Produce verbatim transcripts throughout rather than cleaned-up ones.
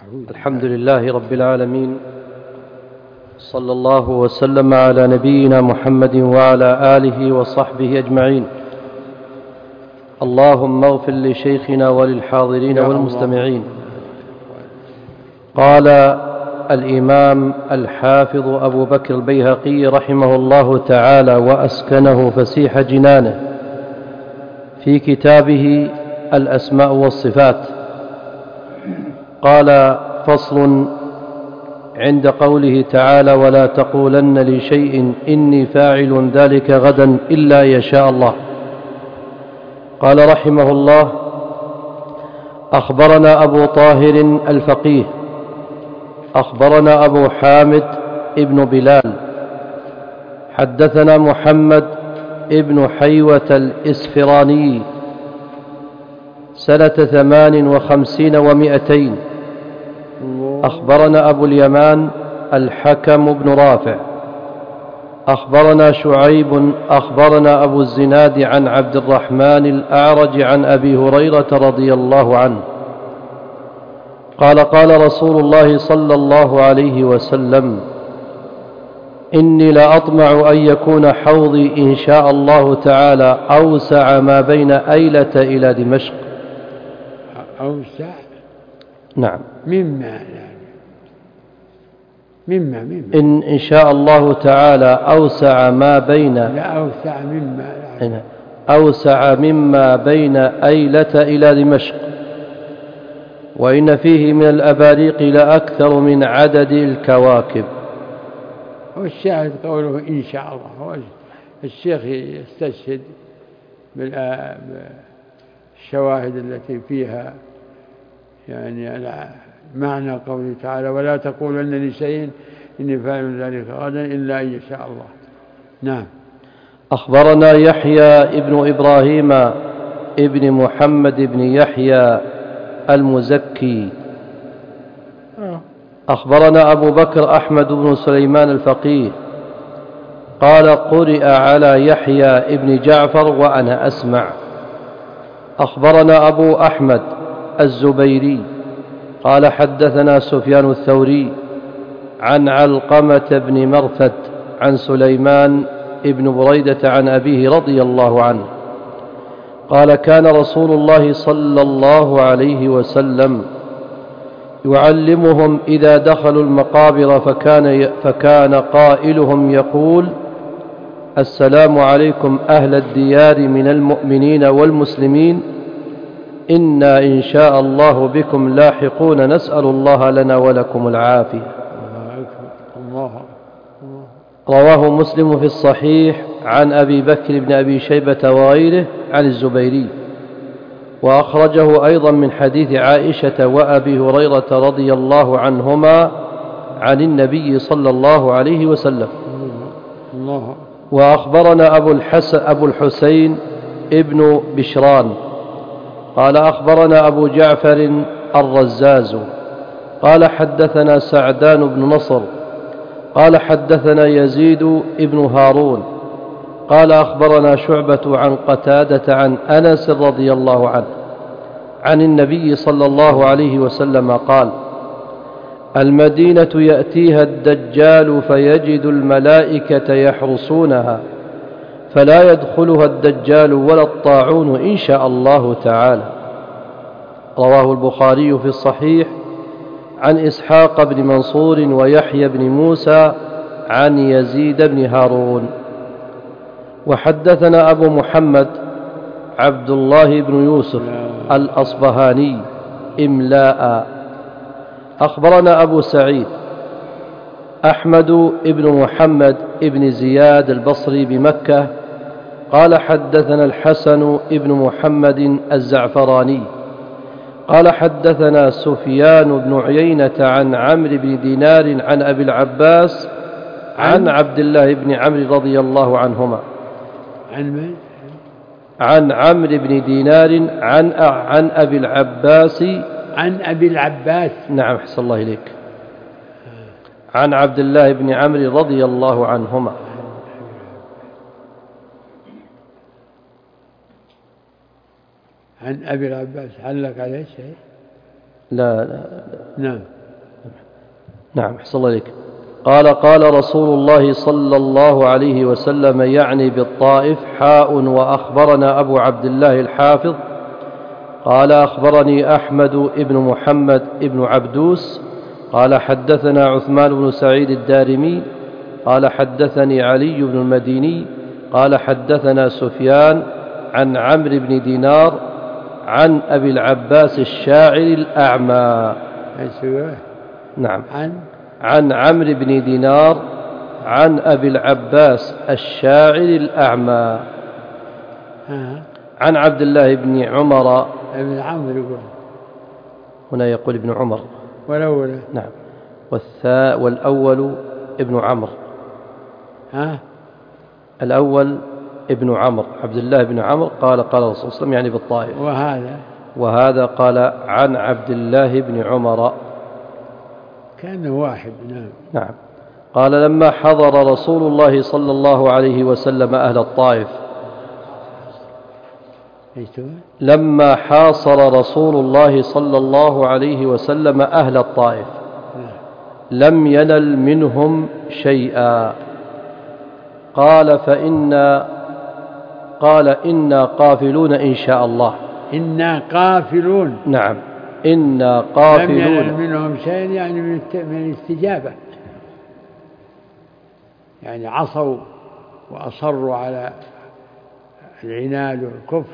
الحمد لله رب العالمين، صلى الله وسلم على نبينا محمد وعلى آله وصحبه أجمعين. اللهم اغفر لشيخنا وللحاضرين والمستمعين. قال الإمام الحافظ أبو بكر البيهقي رحمه الله تعالى وأسكنه فسيح جنانه في كتابه الأسماء والصفات، قال: فصل عند قوله تعالى: ولا تقولن لشيء إني فاعل ذلك غدا إلا يشاء الله. قال رحمه الله: أخبرنا أبو طاهر الفقيه أخبرنا أبو حامد ابن بلال حدثنا محمد ابن حيوة الإسفراني سنة ثمان وخمسين ومائتين. أخبرنا أبو اليمان الحكم بن رافع أخبرنا شعيب أخبرنا أبو الزناد عن عبد الرحمن الأعرج عن أبي هريرة رضي الله عنه قال: قال رسول الله صلى الله عليه وسلم: إني لأطمع أن يكون حوضي إن شاء الله تعالى أوسع ما بين أيلة إلى دمشق. أوسع؟ نعم. مما يعني مما مما إن إن شاء الله تعالى أوسع ما بين لا أوسع مما يعني. أوسع مما بين أيلة إلى دمشق، وإن فيه من الأباريق لأكثر من عدد الكواكب. والشاهد قوله إن شاء الله. الشيخ يستشهد بالشواهد التي فيها يعني معنى قوله تعالى: ولا تقولن لشيء إني فاعل ذلك غدا إلا أن يشاء الله. نعم. أخبرنا يحيى ابن إبراهيم ابن محمد بن يحيى المزكي أخبرنا أبو بكر أحمد بن سليمان الفقيه قال: قرئ على يحيى ابن جعفر وأنا أسمع. أخبرنا أبو أحمد الزبيري قال: حدثنا سفيان الثوري عن علقمة بن مرثد عن سليمان ابن بريدة عن أبيه رضي الله عنه قال: كان رسول الله صلى الله عليه وسلم يعلمهم إذا دخلوا المقابر فكان, فكان قائلهم يقول: السلام عليكم أهل الديار من المؤمنين والمسلمين، إنا إن شاء الله بكم لاحقون، نسأل الله لنا ولكم العافية. رواه مسلم في الصحيح عن أبي بكر بن أبي شيبة وغيره عن الزبيري، وأخرجه أيضا من حديث عائشة وأبي هريرة رضي الله عنهما عن النبي صلى الله عليه وسلم. وأخبرنا أبو, الحسن أبو الحسين ابن بشران قال: أخبرنا أبو جعفر الرزاز قال: حدثنا سعدان بن نصر قال: حدثنا يزيد ابن هارون قال: أخبرنا شعبة عن قتادة عن أنس رضي الله عنه عن النبي صلى الله عليه وسلم قال: المدينة يأتيها الدجال فيجد الملائكة يحرسونها فلا يدخلها الدجال ولا الطاعون إن شاء الله تعالى. رواه البخاري في الصحيح عن إسحاق بن منصور ويحيى بن موسى عن يزيد بن هارون. وحدثنا أبو محمد عبد الله بن يوسف الأصبهاني إملاء. أخبرنا أبو سعيد أحمد بن محمد بن زياد البصري بمكة قال: حدثنا الحسن بن محمد الزعفراني قال: حدثنا سفيان بن عيينة عن عمرو بن دينار عن أبي العباس عن عبد الله بن عمرو رضي الله عنهما عن من؟ عن عمرو بن دينار عن عن أبي العباس عن أبي العباس. نعم، أحسن الله إليك. عن عبد الله بن عمرو رضي الله عنهما. عن أبي العباس. علق عليه شيء؟ لا لا نعم نعم أحسن الله إليك. قال قال رسول الله صلى الله عليه وسلم يعني بالطائف حاء وأخبرنا أبو عبد الله الحافظ قال أخبرني أحمد بن محمد بن عبدوس قال حدثنا عثمان بن سعيد الدارمي قال حدثني علي بن المديني قال حدثنا سفيان عن عمرو بن دينار عن أبي العباس الشاعر الأعمى. نعم عن عن عمرو بن دينار عن أبي العباس الشاعر الأعمى آه. عن عبد الله بن عمر ابن عمرو يقول هنا يقول ابن عمر والأول نعم والثاء والأول ابن عمرو ها الأول ابن عمرو عبد الله بن عمرو قال قال الرسول صلى الله عليه وسلم يعني بالطائف وهذا وهذا قال عن عبد الله بن عمر كأنه واحد. نعم نعم. قال لما حضر رسول الله صلى الله عليه وسلم أهل الطائف لما حاصر رسول الله صلى الله عليه وسلم أهل الطائف لم ينل منهم شيئا قال فإنا قال إنا قافلون إن شاء الله. إنا قافلون. نعم إنا قافلون. لم ينل منهم شيء يعني من الاستجابة، يعني عصوا وأصروا على العناد والكفر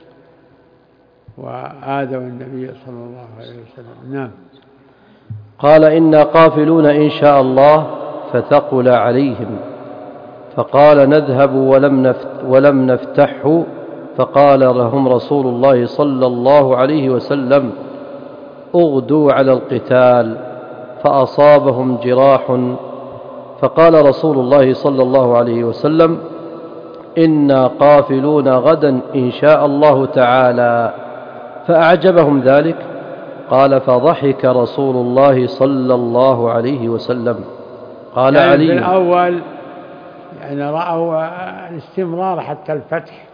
وآذوا النبي صلى الله عليه وسلم. نعم. قال إنا قافلون إن شاء الله فثقل عليهم فقال نذهب ولم, نفت ولم نفتحه فقال لهم رسول الله صلى الله عليه وسلم اغدوا على القتال فأصابهم جراح فقال رسول الله صلى الله عليه وسلم إنا قافلون غدا إن شاء الله تعالى فأعجبهم ذلك قال فضحك رسول الله صلى الله عليه وسلم. قال يعني علي في الأول يعني رأوا الاستمرار حتى الفتح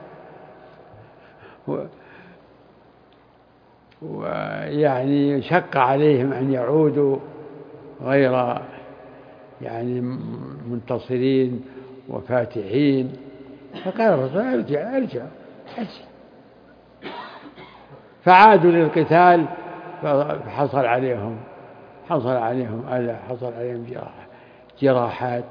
ويعني شق عليهم أن يعودوا غير يعني منتصرين وفاتحين، فقال الرسول ارجع ارجع ارجع فعادوا للقتال فحصل عليهم حصل عليهم أذى حصل عليهم جراحات.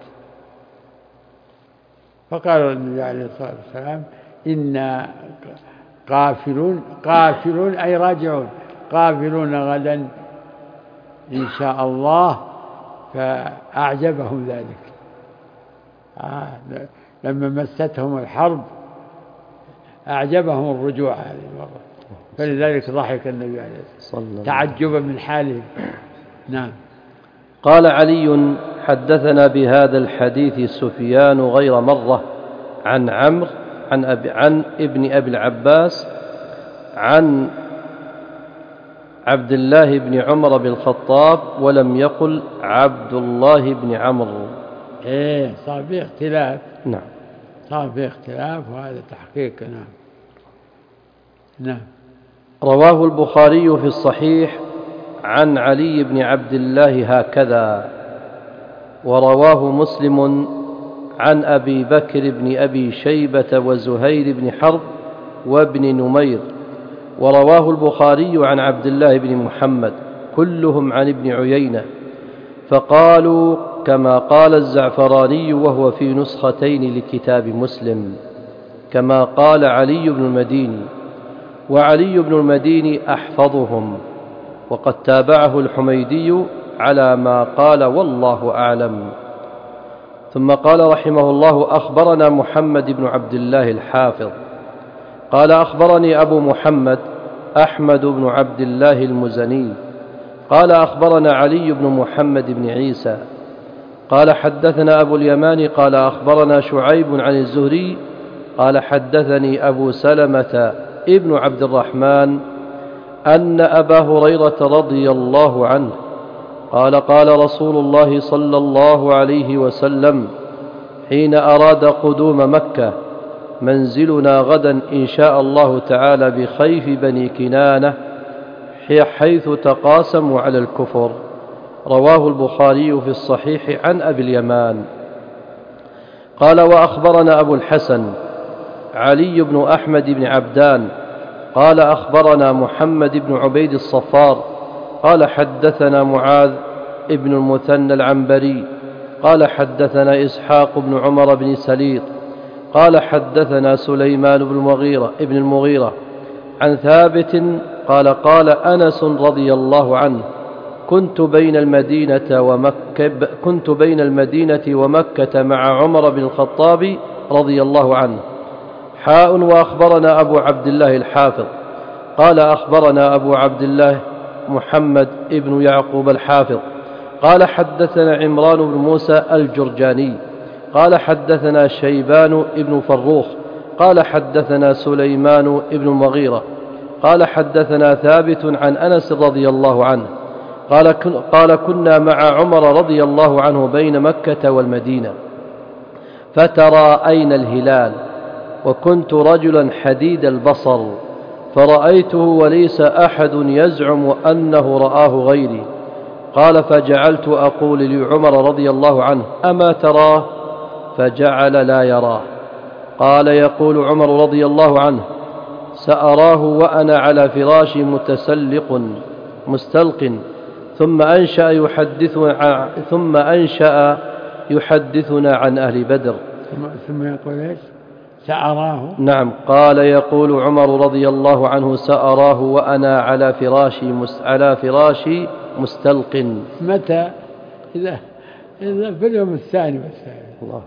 فقال النبي عليه الصلاة والسلام إنا قافلون قافلون أي راجعون قافلون غدا إن شاء الله. فأعجبهم ذلك آه لما مستهم الحرب أعجبهم الرجوع هذه المرة، فلذلك ضحك النبي عليه الصلاة والسلام تعجبا من حالهم. نعم. قال علي حدثنا بهذا الحديث سفيان غير مرة عن عمرو عن, أبي عن ابن أبي العباس عن عبد الله بن عمر بن الخطاب ولم يقل عبد الله بن عمرو. ايه صار فيه اختلاف. نعم صار فيه اختلاف وهذا تحقيق. نعم. نعم. رواه البخاري في الصحيح عن علي بن عبد الله هكذا، ورواه مسلم عن أبي بكر بن أبي شيبة وزهير بن حرب وابن نمير، ورواه البخاري عن عبد الله بن محمد كلهم عن ابن عيينة، فقالوا كما قال الزعفراني وهو في نسختين لكتاب مسلم كما قال علي بن المديني، وعلي بن المديني أحفظهم، وقد تابعه الحميدي على ما قال والله أعلم. ثم قال رحمه الله أخبرنا محمد بن عبد الله الحافظ قال أخبرني أبو محمد أحمد بن عبد الله المزني قال أخبرنا علي بن محمد بن عيسى قال حدثنا أبو اليمان قال أخبرنا شعيب عن الزهري قال حدثني أبو سلمة ابن عبد الرحمن أن أبا هريرة رضي الله عنه قال قال رسول الله صلى الله عليه وسلم حين أراد قدوم مكة منزلنا غدا إن شاء الله تعالى بخيف بني كنانة حيث تقاسموا على الكفر. رواه البخاري في الصحيح عن أبي اليمان. قال: وأخبرنا أبو الحسن علي بن أحمد بن عبدان قال: أخبرنا محمد بن عبيد الصفار قال: حدثنا معاذ ابن المثنى العنبري قال: حدثنا إسحاق بن عمر بن سليط قال: حدثنا سليمان بن المغيرة ابن المغيرة عن ثابت قال: قال أنس رضي الله عنه: كنت بين المدينة ومكة كنت بين المدينة ومكة مع عمر بن الخطاب رضي الله عنه. حاء. وأخبرنا أبو عبد الله الحافظ قال: أخبرنا أبو عبد الله محمد ابن يعقوب الحافظ قال: حدثنا عمران بن موسى الجرجاني قال: حدثنا شيبان ابن فروخ قال: حدثنا سليمان ابن المغيرة قال: حدثنا ثابت عن أنس رضي الله عنه قال: قال كنا مع عمر رضي الله عنه بين مكة والمدينة فتراءينا الهلال، وكنت رجلا حديد البصر فرأيته وليس أحد يزعم أنه رآه غيري. قال: فجعلت أقول لعمر رضي الله عنه: أما تراه؟ فجعل لا يراه. قال: يقول عمر رضي الله عنه: سأراه وأنا على فراشي متسلق مستلق. ثم أنشأ يحدثنا ثم أنشأ يحدثنا عن أهل بدر. ثم يقول إيش؟ سأراه. نعم. قال: يقول عمر رضي الله عنه: سأراه وأنا على فراشي على فراشي مستلق. متى؟ إذا إذا في اليوم الثاني والثالث. الله.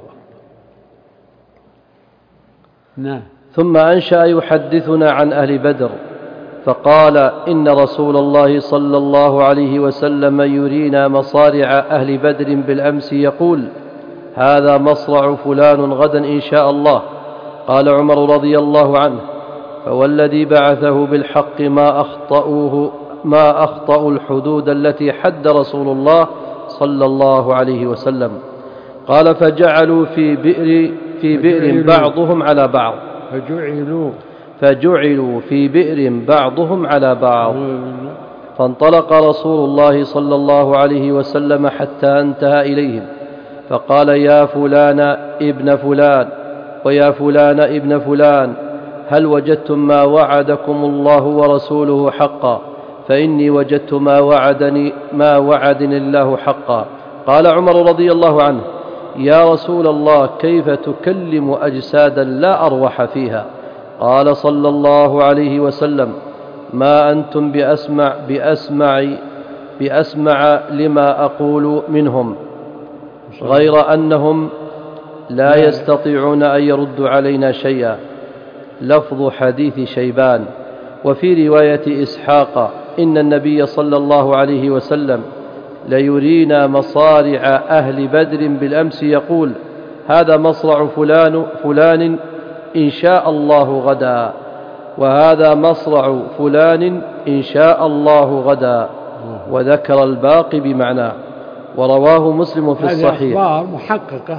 نعم. ثم أنشأ يحدثنا عن أهل بدر فقال: إن رسول الله صلى الله عليه وسلم يرينا مصارع أهل بدر بالأمس يقول: هذا مصرع فلان غدا إن شاء الله. قال عمر رضي الله عنه: فوالذي بعثه بالحق ما أخطأوه ما أخطأوا الحدود التي حد رسول الله صلى الله عليه وسلم. قال: فجعلوا في بئر في بئر بعضهم على بعض فجعلوا فجعلوا في بئر بعضهم على بعض. فانطلق رسول الله صلى الله عليه وسلم حتى انتهى إليهم فقال: يا فلان ابن فلان ويا فلان ابن فلان، هل وجدتم ما وعدكم الله ورسوله حقا؟ فإني وجدت ما وعدني ما وعدني الله حقا. قال عمر رضي الله عنه: يا رسول الله، كيف تكلم أجسادا لا أروح فيها؟ قال صلى الله عليه وسلم: ما أنتم بأسمع بأسمع بأسمع لما أقول منهم، غير أنهم لا يستطيعون أن يردوا علينا شيئا. لفظ حديث شيبان. وفي رواية إسحاق: إن النبي صلى الله عليه وسلم ليرينا مصارع أهل بدر بالأمس يقول: هذا مصرع فلان فلان إن شاء الله غدا، وهذا مصرع فلان إن شاء الله غدا، وذكر الباقي بمعناه. ورواه مسلم في الصحيح. هذه أخبار محققة،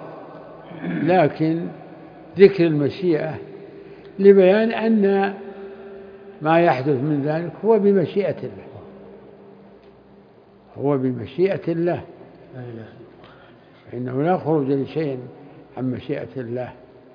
لكن ذكر المشيئة لبيان أن ما يحدث من ذلك هو بمشيئة الله، هو بمشيئة الله، إنه لا خروج لشيء عن مشيئة الله.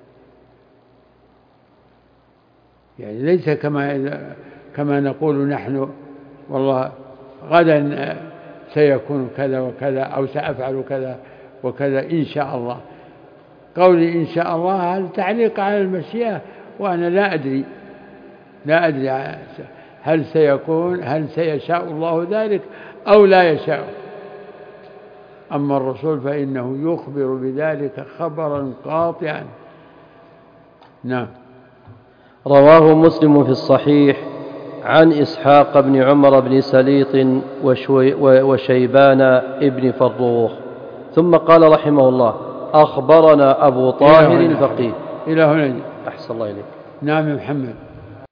يعني ليس كما كما نقول نحن: والله غدا سيكون كذا وكذا، أو سأفعل كذا وكذا إن شاء الله. قولي إن شاء الله هل تعليق على المشيئة، وأنا لا أدري لا أدري هل سيكون هل سيشاء الله ذلك أو لا يشاء. أما الرسول فإنه يخبر بذلك خبرا قاطعا. نعم. رواه مسلم في الصحيح عن إسحاق بن عمر بن سليط وشيبان ابن فروخ. ثم قال رحمه الله: أخبرنا أبو طاهر الفقيه. إلى هنا. أحسن الله إليك. نعم يا محمد.